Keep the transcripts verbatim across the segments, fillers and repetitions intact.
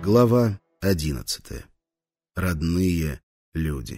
Глава одиннадцатая. Родные люди.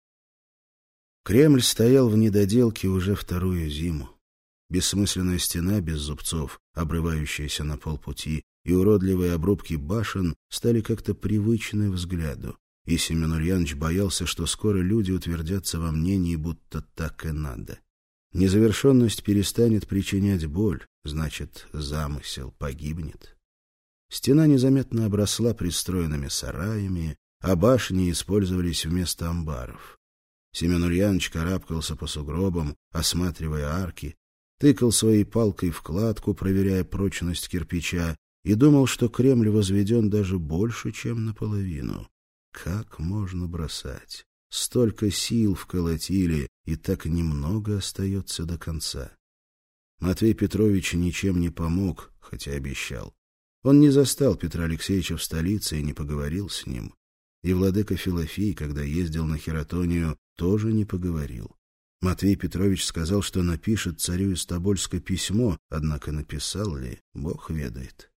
Кремль стоял в недоделке уже вторую зиму. Бессмысленная стена без зубцов, обрывающаяся на полпути, и уродливые обрубки башен стали как-то привычны взгляду, и Семен Ульянович боялся, что скоро люди утвердятся во мнении, будто так и надо. Незавершенность перестанет причинять боль, значит, замысел погибнет. Стена незаметно обросла пристроенными сараями, а башни использовались вместо амбаров. Семен Ульянович карабкался по сугробам, осматривая арки, тыкал своей палкой в кладку, проверяя прочность кирпича, и думал, что Кремль возведен даже больше, чем наполовину. Как можно бросать? Столько сил вколотили, и так немного остается до конца. Матвей Петрович ничем не помог, хотя обещал. Он не застал Петра Алексеевича в столице и не поговорил с ним. И владыка Филофей, когда ездил на Хератонию, тоже не поговорил. Матвей Петрович сказал, что напишет царю из Тобольска письмо, однако написал ли, Бог ведает.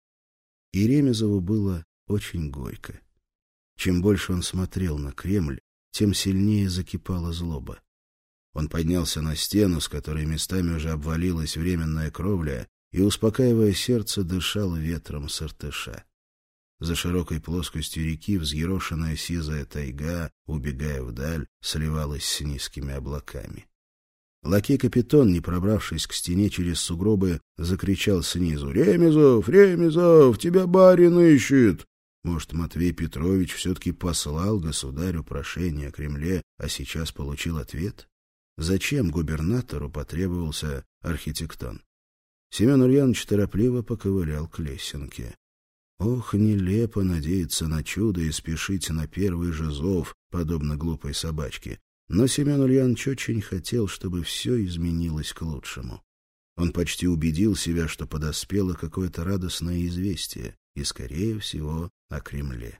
И Ремезову было очень горько. Чем больше он смотрел на Кремль, тем сильнее закипала злоба. Он поднялся на стену, с которой местами уже обвалилась временная кровля, и, успокаивая сердце, дышал ветром с Иртыша. За широкой плоскостью реки взъерошенная сизая тайга, убегая вдаль, сливалась с низкими облаками. Лакей-капитан, не пробравшись к стене через сугробы, закричал снизу: «Ремезов, Ремезов, тебя барин ищет!» Может, Матвей Петрович все-таки послал государю прошение о Кремле, а сейчас получил ответ? Зачем губернатору потребовался архитектон? Семен Ульянович торопливо поковылял к лесенке. Ох, нелепо надеяться на чудо и спешить на первый же зов, подобно глупой собачке. Но Семен Ульянович очень хотел, чтобы все изменилось к лучшему. Он почти убедил себя, что подоспело какое-то радостное известие, и, скорее всего, о Кремле.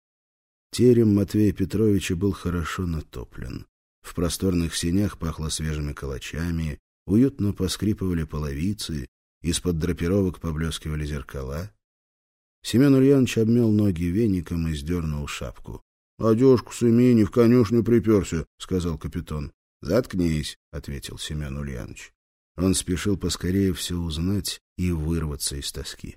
Терем Матвея Петровича был хорошо натоплен. В просторных сенях пахло свежими калачами, уютно поскрипывали половицы, из-под драпировок поблескивали зеркала. Семен Ульянович обмел ноги веником и сдернул шапку. — Одежку сними, не в конюшню приперся, — сказал капитан. — Заткнись, — ответил Семен Ульянович. Он спешил поскорее все узнать и вырваться из тоски.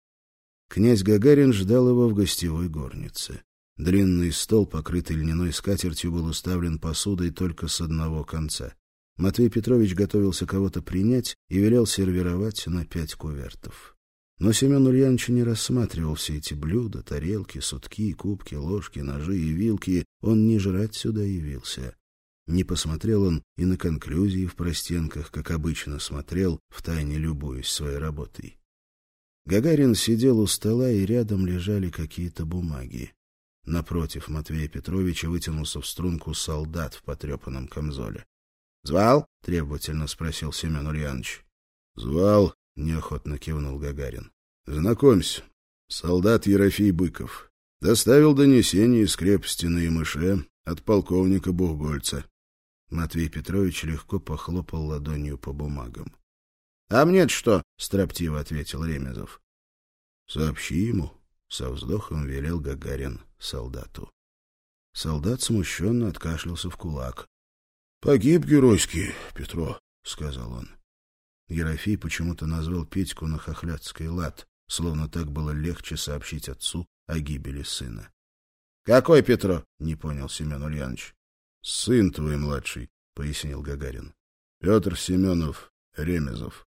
Князь Гагарин ждал его в гостевой горнице. Длинный стол, покрытый льняной скатертью, был уставлен посудой только с одного конца. Матвей Петрович готовился кого-то принять и велел сервировать на пять кувертов. Но Семен Ульянович не рассматривал все эти блюда, тарелки, сутки, кубки, ложки, ножи и вилки. Он не жрать сюда явился. Не посмотрел он и на конклюзии в простенках, как обычно смотрел, втайне любуясь своей работой. Гагарин сидел у стола, и рядом лежали какие-то бумаги. Напротив Матвея Петровича вытянулся в струнку солдат в потрепанном камзоле. — Звал? — требовательно спросил Семен Ульянович. — Звал, — неохотно кивнул Гагарин. — Знакомься, солдат Ерофей Быков. Доставил донесение из крепости на Ямыше от полковника Бухгольца. Матвей Петрович легко похлопал ладонью по бумагам. — А мне-то что? — строптиво ответил Ремезов. — Сообщи ему, — со вздохом велел Гагарин солдату. Солдат смущенно откашлялся в кулак. — Погиб геройский, Петро, — сказал он. Ерофей почему-то назвал Петьку на хохлядский лад, словно так было легче сообщить отцу о гибели сына. — Какой Петро? — не понял Семен Ульянович. — Сын твой младший, — пояснил Гагарин. — Петр Семенов Ремезов.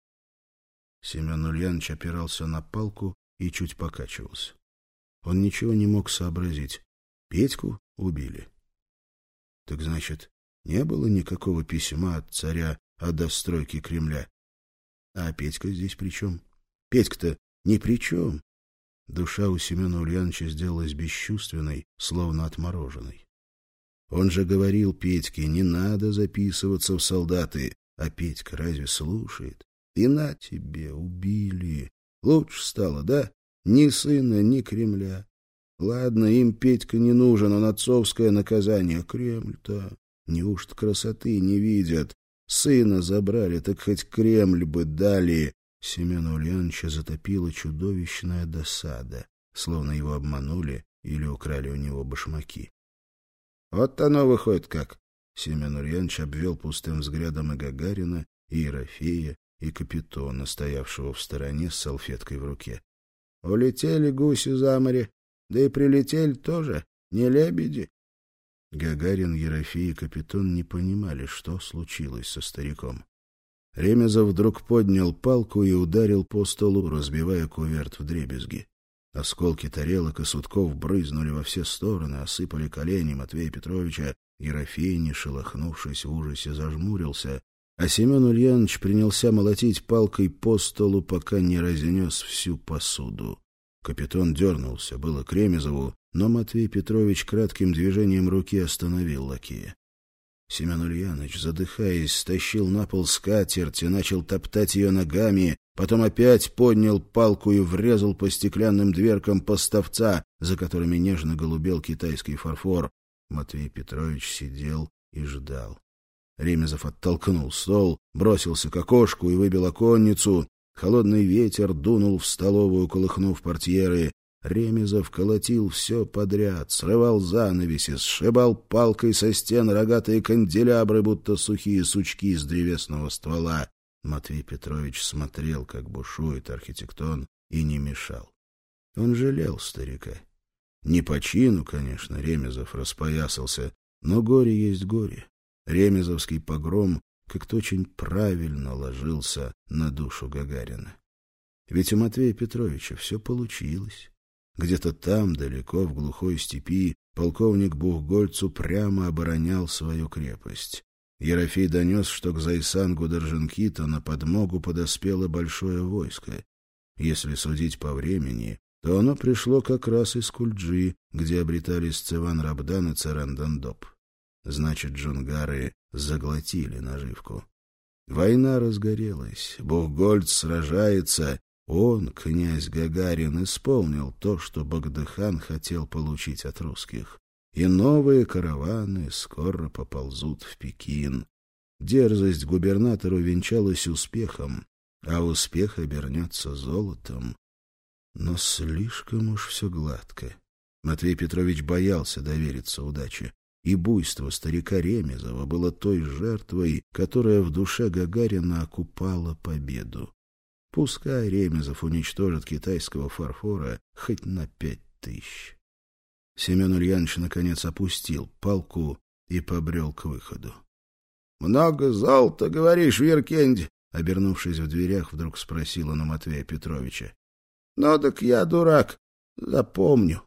Семен Ульянович опирался на палку и чуть покачивался. Он ничего не мог сообразить. Петьку убили. Так значит, не было никакого письма от царя о достройке Кремля. А Петька здесь при чем? Петька-то ни при чем. Душа у Семена Ульяновича сделалась бесчувственной, словно отмороженной. Он же говорил Петьке: не надо записываться в солдаты. А Петька разве слушает? И на тебе, убили. Лучше стало, да? Ни сына, ни Кремля. Ладно, им Петька не нужен, он отцовское наказание. Кремль-то... Неужто красоты не видят? Сына забрали, так хоть Кремль бы дали. Семена Ульяновича затопила чудовищная досада. словно его обманули или украли у него башмаки. Вот оно выходит как. Семен Ульянович обвел пустым взглядом и Гагарина, и Ерофея, и капитона, стоявшего в стороне с салфеткой в руке. Улетели гуси за море, да и прилетели тоже, не лебеди. Гагарин, Ерофей и капитан не понимали, что случилось со стариком. Ремезов вдруг поднял палку и ударил по столу, разбивая куверт вдребезги. Осколки тарелок и сутков брызнули во все стороны, осыпали колени Матвея Петровича. Ерофей, не шелохнувшись, в ужасе зажмурился, а Семен Ульянович принялся молотить палкой по столу, пока не разнес всю посуду. Капитан дернулся, было к Ремезову, но Матвей Петрович кратким движением руки остановил лакея. Семен Ульянович, задыхаясь, стащил на пол скатерть и начал топтать ее ногами, потом опять поднял палку и врезал по стеклянным дверкам поставца, за которыми нежно голубел китайский фарфор. Матвей Петрович сидел и ждал. Ремезов оттолкнул стол, бросился к окошку и выбил оконницу. Холодный ветер дунул в столовую, колыхнув портьеры. Ремезов колотил все подряд, срывал занавеси, сшибал палкой со стен рогатые канделябры, будто сухие сучки с древесного ствола. Матвей Петрович смотрел, как бушует архитектон, и не мешал. Он жалел старика. Не по чину, конечно, Ремезов распоясался, но горе есть горе. Ремезовский погром как-то очень правильно ложился на душу Гагарина. Ведь у Матвея Петровича все получилось. Где-то там, далеко, в глухой степи, полковник Бухгольц упрямо оборонял свою крепость. Ерофей донес, что к Зайсангу Держинкита на подмогу подоспело большое войско. Если судить по времени, то оно пришло как раз из Кульджи, где обретались Цеван-Рабдан и Царан-Дандоп. Значит, джунгары заглотили наживку. Война разгорелась, Бухгольц сражается. Он, князь Гагарин, исполнил то, что Богдыхан хотел получить от русских. И новые караваны скоро поползут в Пекин. Дерзость губернатору венчалась успехом, а успех обернется золотом. Но слишком уж все гладко. Матвей Петрович боялся довериться удаче, и буйство старика Ремезова было той жертвой, которая в душе Гагарина окупала победу. Пускай Ремезов уничтожит китайского фарфора хоть на пять тысяч. Семен Ульянович наконец опустил палку и побрел к выходу. — Много золота, говоришь, Виркенди? — обернувшись в дверях, вдруг спросил он у Матвея Петровича. — Ну так я, дурак, запомню.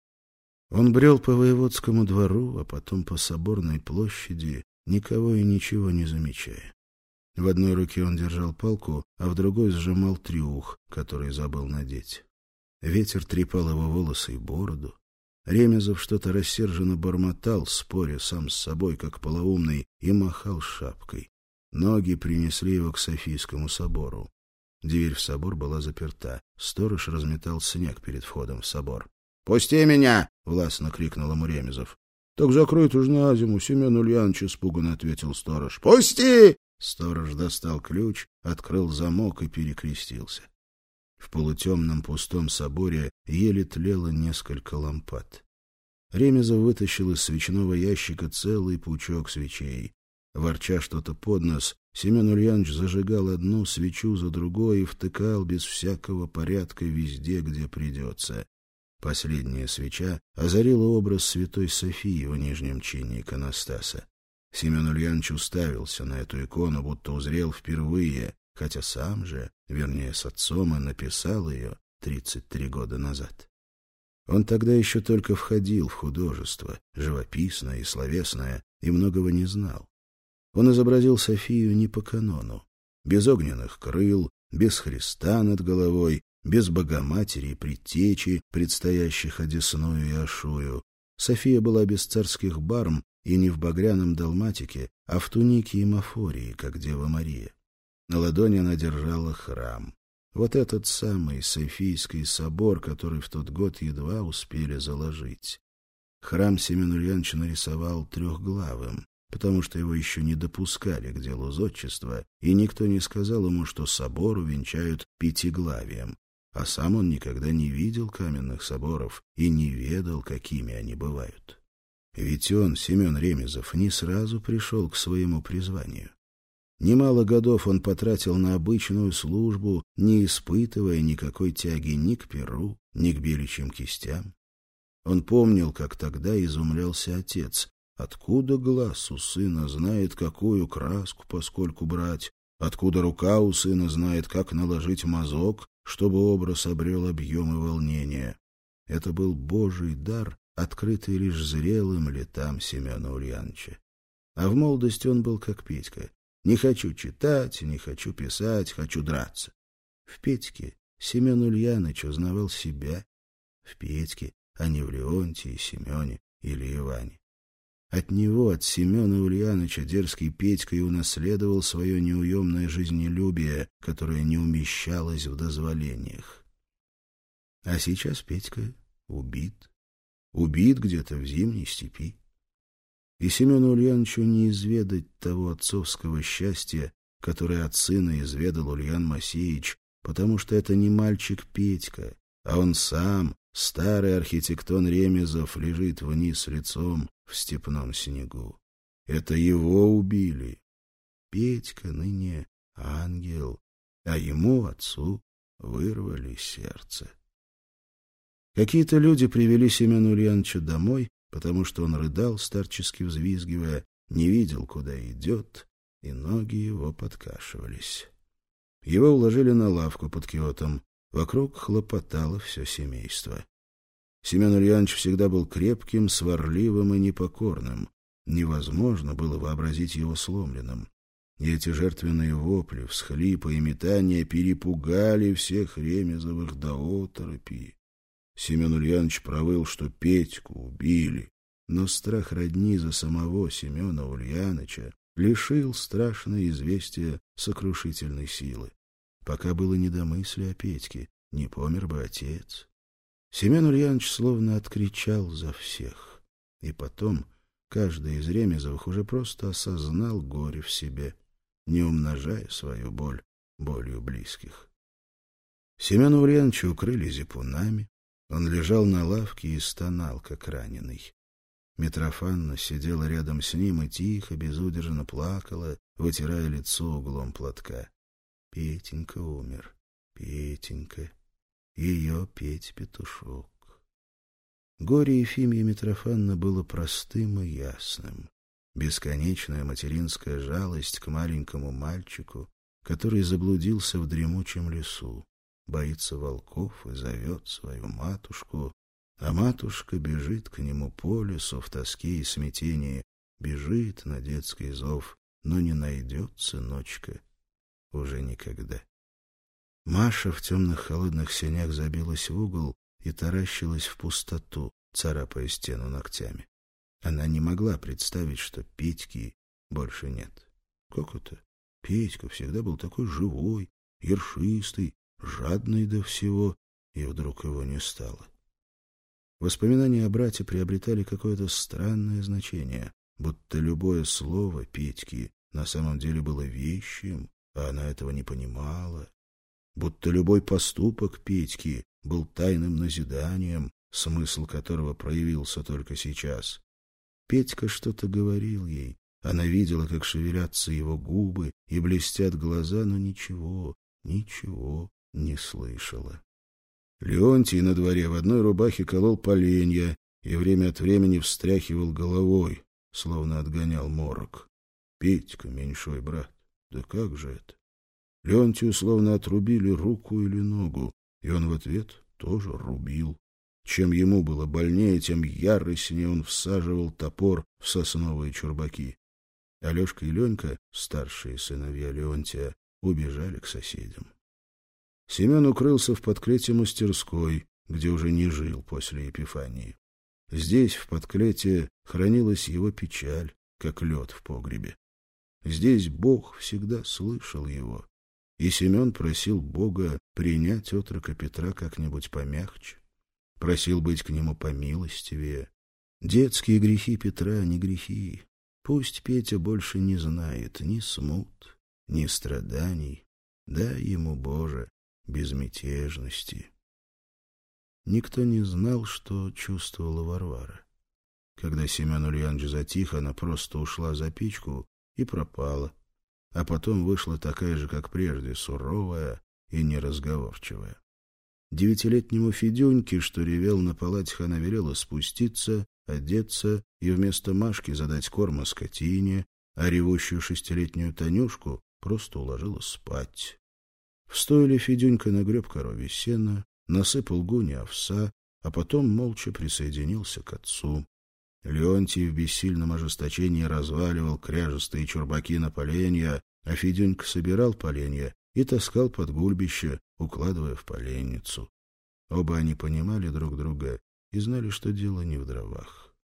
Он брел по Воеводскому двору, а потом по Соборной площади, никого и ничего не замечая. В одной руке он держал палку, а в другой сжимал трюх, который забыл надеть. Ветер трепал его волосы и бороду. Ремезов что-то рассерженно бормотал, споря сам с собой, как полоумный, и махал шапкой. Ноги принесли его к Софийскому собору. Дверь в собор была заперта. Сторож разметал снег перед входом в собор. — Пусти меня! — властно крикнул ему Ремезов. — Так закрыт уж на зиму, Семен Ульянович, — испуганно ответил сторож. — Пусти! Сторож достал ключ, открыл замок и перекрестился. В полутемном пустом соборе еле тлело несколько лампад. Ремезов вытащил из свечного ящика целый пучок свечей. Ворча что-то под нос, Семен Ульянович зажигал одну свечу за другой и втыкал без всякого порядка везде, где придется. Последняя свеча озарила образ святой Софии в нижнем чине иконостаса. Семен Ульянович уставился на эту икону, будто узрел впервые, хотя сам же, вернее, с отцом, и написал ее тридцать три года назад. Он тогда еще только входил в художество, живописное и словесное, и многого не знал. Он изобразил Софию не по канону, без огненных крыл, без Христа над головой, без Богоматери и предтечи, предстоящих Одесную и Ашую. София была без царских барм и не в багряном далматике, а в тунике и мафории, как Дева Мария. На ладони она держала храм. Вот этот самый Софийский собор, который в тот год едва успели заложить. Храм Семен Ульянович нарисовал трехглавым, потому что его еще не допускали к делу зодчества, и никто не сказал ему, что собор увенчают пятиглавием. а сам он никогда не видел каменных соборов и не ведал, какими они бывают. Ведь он, Семен Ремезов, не сразу пришел к своему призванию. Немало годов он потратил на обычную службу, не испытывая никакой тяги ни к перу, ни к беличьим кистям. Он помнил, как тогда изумлялся отец. Откуда глаз у сына знает, какую краску поскольку брать? Откуда рука у сына знает, как наложить мазок, чтобы образ обрел объем и волнение? Это был Божий дар, открытый лишь зрелым летам Семена Ульяновича. А в молодости он был как Петька. Не хочу читать, не хочу писать, хочу драться. В Петьке Семен Ульяныч узнавал себя. В Петьке, а не в Леонтии, Семене или Иване. От него, от Семена Ульяныча, дерзкий Петька и унаследовал свое неуемное жизнелюбие, которое не умещалось в дозволениях. А сейчас Петька убит. Убит где-то в зимней степи. И Семену Ульяновичу не изведать того отцовского счастья, которое от сына изведал Ульян Моисеевич, потому что это не мальчик Петька, а он сам, старый архитектон Ремезов, лежит вниз лицом в степном снегу. Это его убили. Петька ныне ангел, а ему, отцу, вырвали сердце. Какие-то люди привели Семена Ульяновича домой, потому что он рыдал, старчески взвизгивая, не видел, куда идет, и ноги его подкашивались. Его уложили на лавку под киотом. Вокруг хлопотало все семейство. Семен Ульянович всегда был крепким, сварливым и непокорным. Невозможно было вообразить его сломленным. И эти жертвенные вопли, всхлипы и метания перепугали всех Ремезовых до оторопи. Семен Ульянович провыл, что Петьку убили, но страх родни за самого Семена Ульяновича лишил страшное известие сокрушительной силы. Пока было не до мысли о Петьке, не помер бы отец. Семен Ульянович словно откричал за всех. И потом каждый из Ремезовых уже просто осознал горе в себе, не умножая свою боль болью близких. Семена Ульяновича укрыли зипунами. Он лежал на лавке и стонал, как раненый. Митрофанна сидела рядом с ним и тихо, безудержно плакала, вытирая лицо углом платка. Петенька умер, Петенька, ее Петь-петушок. Горе Ефимии Митрофанна было простым и ясным. Бесконечная материнская жалость к маленькому мальчику, который заблудился в дремучем лесу, боится волков и зовет свою матушку, а матушка бежит к нему по лесу в тоске и смятении, бежит на детский зов, но не найдет сыночка уже никогда. Маша в темных холодных сенях забилась в угол и таращилась в пустоту, царапая стену ногтями. Она не могла представить, что Петьки больше нет. Как это? Петька всегда был такой живой, ершистый, жадный до всего, и вдруг его не стало. Воспоминания о брате приобретали какое-то странное значение, будто любое слово Петьки на самом деле было вещим, а она этого не понимала. Будто любой поступок Петьки был тайным назиданием, смысл которого проявился только сейчас. Петька что-то говорил ей, она видела, как шевелятся его губы и блестят глаза, но ничего, ничего не слышала. Леонтий на дворе в одной рубахе колол поленья и время от времени встряхивал головой, словно отгонял морок. Петька, меньшой брат, да как же это? Леонтию словно отрубили руку или ногу, и он в ответ тоже рубил. Чем ему было больнее, тем яростнее он всаживал топор в сосновые чурбаки. Алешка и Ленька, старшие сыновья Леонтия, убежали к соседям. Семен укрылся в подклете мастерской, где уже не жил после Епифании. Здесь, в подклете, хранилась его печаль, как лед в погребе. Здесь Бог всегда слышал его, и Семен просил Бога принять отрока Петра как-нибудь помягче, просил быть к нему помилостивее. Детские грехи Петра не грехи. Пусть Петя больше не знает ни смут, ни страданий. Дай ему, Боже, безмятежности. Никто не знал, что чувствовала Варвара. Когда Семен Ульянович затих, она просто ушла за печку и пропала, а потом вышла такая же, как прежде, суровая и неразговорчивая. Девятилетнему Федюньке, что ревел на палатях, она велела спуститься, одеться и вместо Машки задать корма скотине, а ревущую шестилетнюю Танюшку просто уложила спать. В стойле Федюнька нагреб коровье сена, насыпал Гуне овса, а потом молча присоединился к отцу. Леонтий в бессильном ожесточении разваливал кряжестые чурбаки на поленья, а Федюнька собирал поленья и таскал под гульбище, укладывая в поленницу. Оба они понимали друг друга и знали, что дело не в дровах.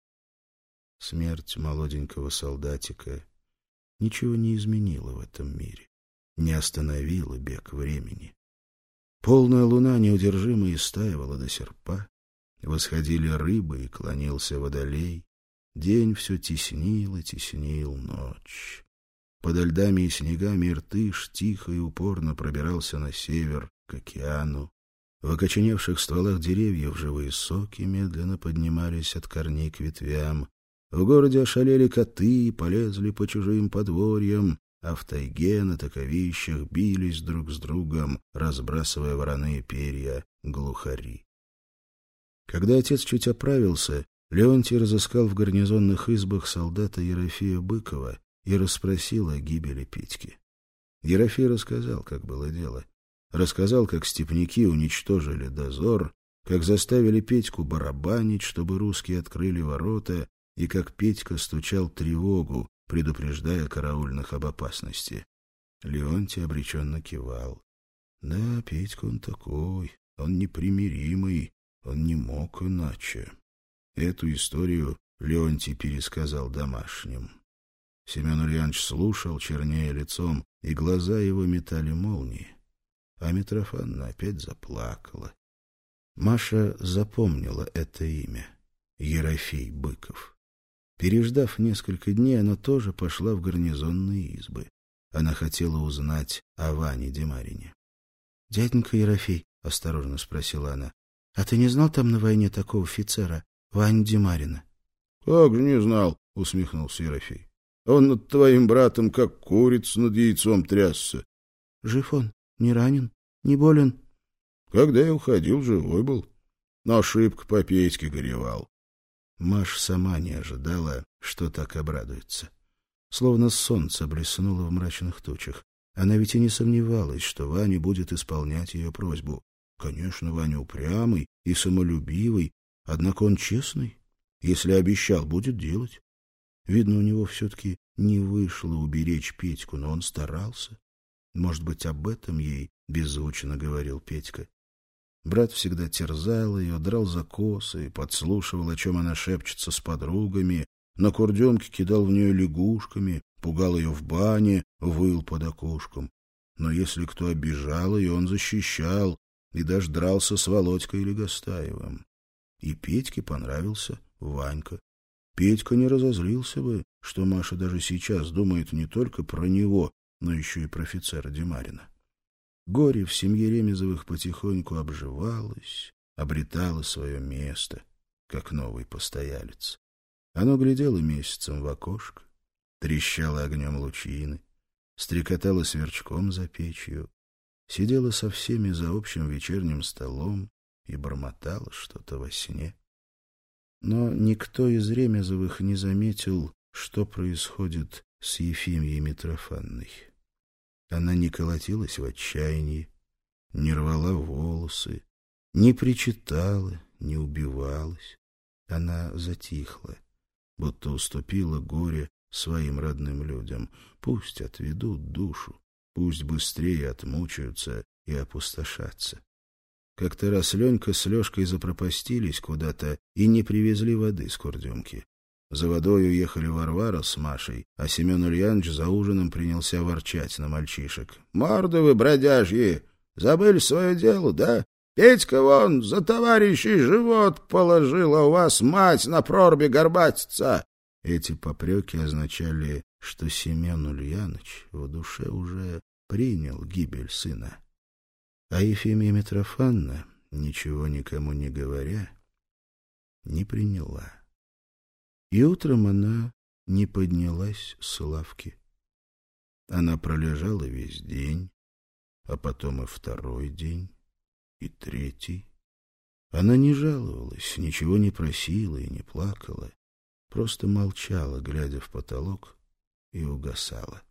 Смерть молоденького солдатика ничего не изменила в этом мире, не остановила бег времени. Полная луна неудержимо истаивала до серпа, восходили рыбы и клонился водолей, день все теснил и теснил ночь. Подо льдами и снегами Иртыш тихо и упорно пробирался на север, к океану. В окоченевших стволах деревьев живые соки медленно поднимались от корней к ветвям. В городе ошалели коты и полезли по чужим подворьям, а в тайге на таковищах бились друг с другом, разбрасывая вороные перья, глухари. Когда отец чуть оправился, Леонтий разыскал в гарнизонных избах солдата Ерофея Быкова и расспросил о гибели Петьки. Ерофей рассказал, как было дело. Рассказал, как степняки уничтожили дозор, как заставили Петьку барабанить, чтобы русские открыли ворота, и как Петька стучал тревогу, предупреждая караульных об опасности. Леонтий обреченно кивал. Да, Петька он такой, он непримиримый, он не мог иначе. Эту историю Леонтий пересказал домашним. Семен Ульянович слушал, чернея лицом, и глаза его метали молнии. А Митрофанна опять заплакала. Маша запомнила это имя — Ерофей Быков. Переждав несколько дней, она тоже пошла в гарнизонные избы. Она хотела узнать о Ване Демарине. — Дяденька Ерофей, — осторожно спросила она, — а ты не знал там на войне такого офицера, Ваню Демарина? — Как же не знал, — усмехнулся Ерофей. — Он над твоим братом как курица над яйцом трясся. — Жив он? Не ранен? Не болен? — Когда я уходил, живой был. Но ошибка по Петьке горевал. Маш сама не ожидала, что так обрадуется. Словно солнце блеснуло в мрачных тучах. Она ведь и не сомневалась, что Ваня будет исполнять ее просьбу. Конечно, Ваня упрямый и самолюбивый, однако он честный. Если обещал, будет делать. Видно, у него все-таки не вышло уберечь Петьку, но он старался. Может быть, об этом ей беззвучно говорил Петька. Брат всегда терзал ее, драл за косы, подслушивал, о чем она шепчется с подругами, на курдемке кидал в нее лягушками, пугал ее в бане, выл под окошком. Но если кто обижал ее, он защищал и даже дрался с Володькой Легостаевым. И Петьке понравился Ванька. Петька не разозлился бы, что Маша даже сейчас думает не только про него, но еще и про офицера Демарина. Горе в семье Ремезовых потихоньку обживалось, обретало свое место, как новый постоялец. Оно глядело месяцем в окошко, трещало огнем лучины, стрекотало сверчком за печью, сидела со всеми за общим вечерним столом и бормотала что-то во сне. Но никто из Ремезовых не заметил, что происходит с Ефимьей Митрофанной. Она не колотилась в отчаянии, не рвала волосы, не причитала, не убивалась. Она затихла, будто уступила горе своим родным людям. Пусть отведут душу, пусть быстрее отмучаются и опустошатся. Как-то раз Ленька с Лешкой запропастились куда-то и не привезли воды с курдемки. За водой уехали Варвара с Машей, а Семен Ульянович за ужином принялся ворчать на мальчишек. — Морды вы, бродяжьи, забыли свое дело, да? Петька вон за товарищей живот положил, а у вас мать на прорубе горбатится. Эти попреки означали, что Семен Ульянович в душе уже принял гибель сына. А Ефимия Митрофанна, ничего никому не говоря, не приняла. И утром она не поднялась с лавки. Она пролежала весь день, а потом и второй день, и третий. Она не жаловалась, ничего не просила и не плакала, просто молчала, глядя в потолок, и угасала.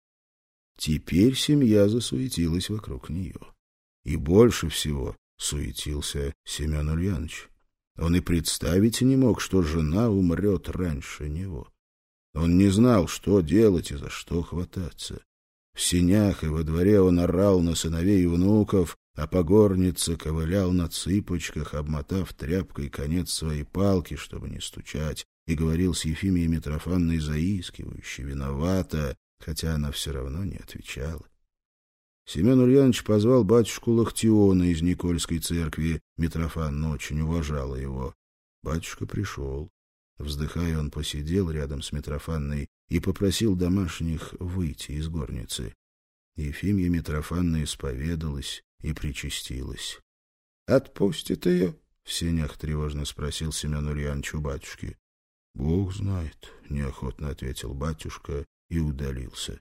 Теперь семья засуетилась вокруг нее. И больше всего суетился Семен Ульянович. Он и представить не мог, что жена умрет раньше него. Он не знал, что делать и за что хвататься. В сенях и во дворе он орал на сыновей и внуков, а по горнице ковылял на цыпочках, обмотав тряпкой конец своей палки, чтобы не стучать, и говорил с Ефимией Митрофанной заискивающе, виновата, хотя она все равно не отвечала. Семен Ульянович позвал батюшку Лахтиона из Никольской церкви. Митрофанна очень уважала его. Батюшка пришел. Вздыхая, он посидел рядом с Митрофанной и попросил домашних выйти из горницы. Ефимия Митрофанна исповедалась и причастилась. — Отпустит ее? — в сенях тревожно спросил Семен Ульянович у батюшки. — Бог знает, — неохотно ответил батюшка и удалился.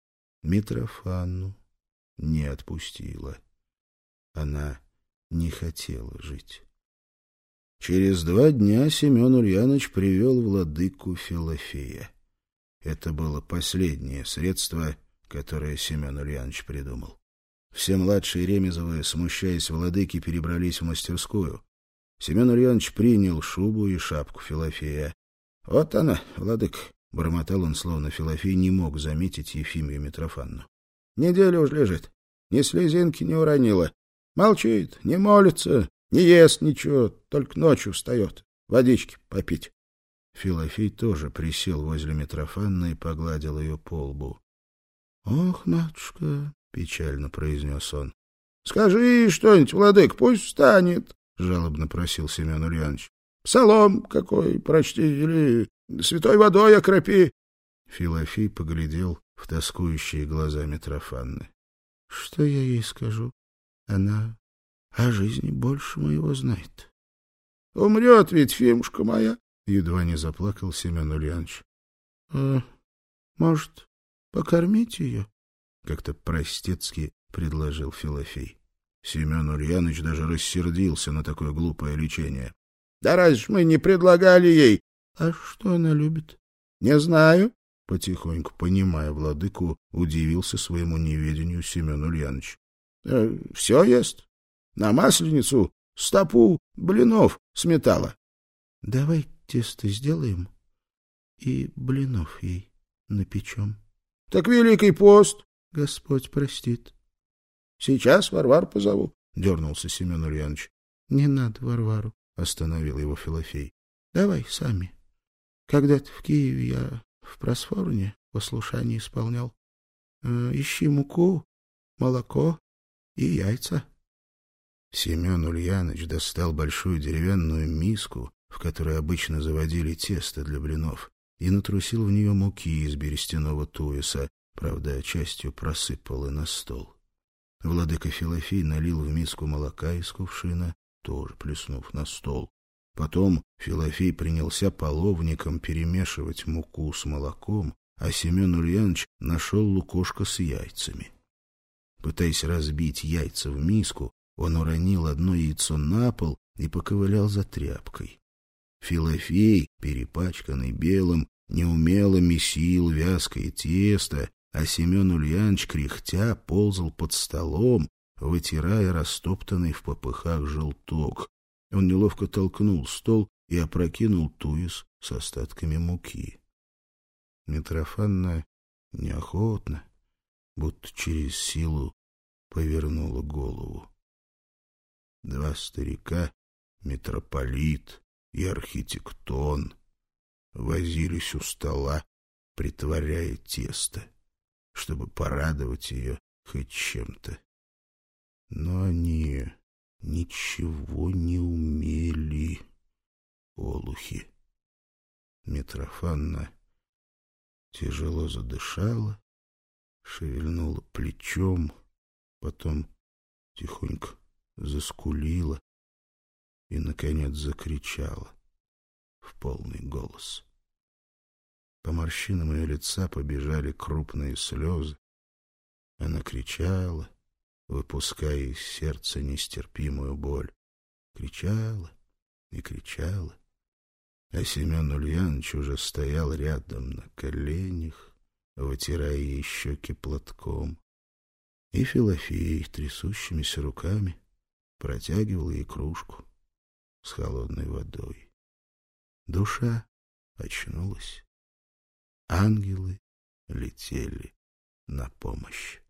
Митрофанну не отпустила. Она не хотела жить. Через два дня Семен Ульянович привел владыку Филофея. Это было последнее средство, которое Семен Ульянович придумал. Все младшие Ремезовы, смущаясь владыки, перебрались в мастерскую. Семен Ульянович принял шубу и шапку Филофея. — Вот она, владыка! — бормотал он, словно Филофей не мог заметить Ефимию Митрофанну. — Неделю уж лежит, ни слезинки не уронила. Молчит, не молится, не ест ничего, только ночью встает. Водички попить. Филофей тоже присел возле Митрофанны и погладил ее по лбу. — Ох, матушка! — печально произнес он. — Скажи что-нибудь, владык, пусть встанет, — жалобно просил Семен Ульянович. — Псалом какой прочти или святой водой окропи. Филофей поглядел в тоскующие глаза Митрофанны. — Что я ей скажу? Она о жизни больше моего знает. — Умрет ведь, Фимушка моя! — едва не заплакал Семен Ульянович. «Э, — Может, покормить ее? — как-то простецки предложил Филофей. Семен Ульянович даже рассердился на такое глупое лечение. — Да разве ж мы не предлагали ей? — А что она любит? — Не знаю. Потихоньку, понимая владыку, удивился своему неведению Семен Ульянович. Э, — Все ест. На масленицу стопу блинов сметала. — Давай тесто сделаем и блинов ей напечем. — Так Великий пост. — Господь простит. — Сейчас Варвару позову, — дернулся Семен Ульянович. — Не надо Варвару, — остановил его Филофей. — Давай сами. Когда-то в Киеве я в Просфорне послушание исполнял. Э, ищи муку, молоко и яйца. Семен Ульянович достал большую деревянную миску, в которой обычно заводили тесто для блинов, и натрусил в нее муки из берестяного туеса, правда, частью просыпал и на стол. Владыка Филофей налил в миску молока из кувшина, тоже плеснув на стол. Потом Филофей принялся половником перемешивать муку с молоком, а Семен Ульянович нашел лукошко с яйцами. Пытаясь разбить яйца в миску, он уронил одно яйцо на пол и поковылял за тряпкой. Филофей, перепачканный белым, неумело месил вязкое тесто, а Семен Ульянович, кряхтя, ползал под столом, вытирая растоптанный в попыхах желток. Он неловко толкнул стол и опрокинул туес с остатками муки. Митрофанна неохотно, будто через силу, повернула голову. Два старика, митрополит и архитектон, возились у стола, притворяя тесто, чтобы порадовать ее хоть чем-то. Но они ничего не умели, олухи. Митрофанна тяжело задышала, шевельнула плечом, потом тихонько заскулила и, наконец, закричала в полный голос. По морщинам ее лица побежали крупные слезы. Она кричала, выпуская из сердца нестерпимую боль. Кричала и кричала. А Семен Ульянович уже стоял рядом на коленях, вытирая ей щеки платком. И Филофей трясущимися руками протягивал ей кружку с холодной водой. Душа очнулась. Ангелы летели на помощь.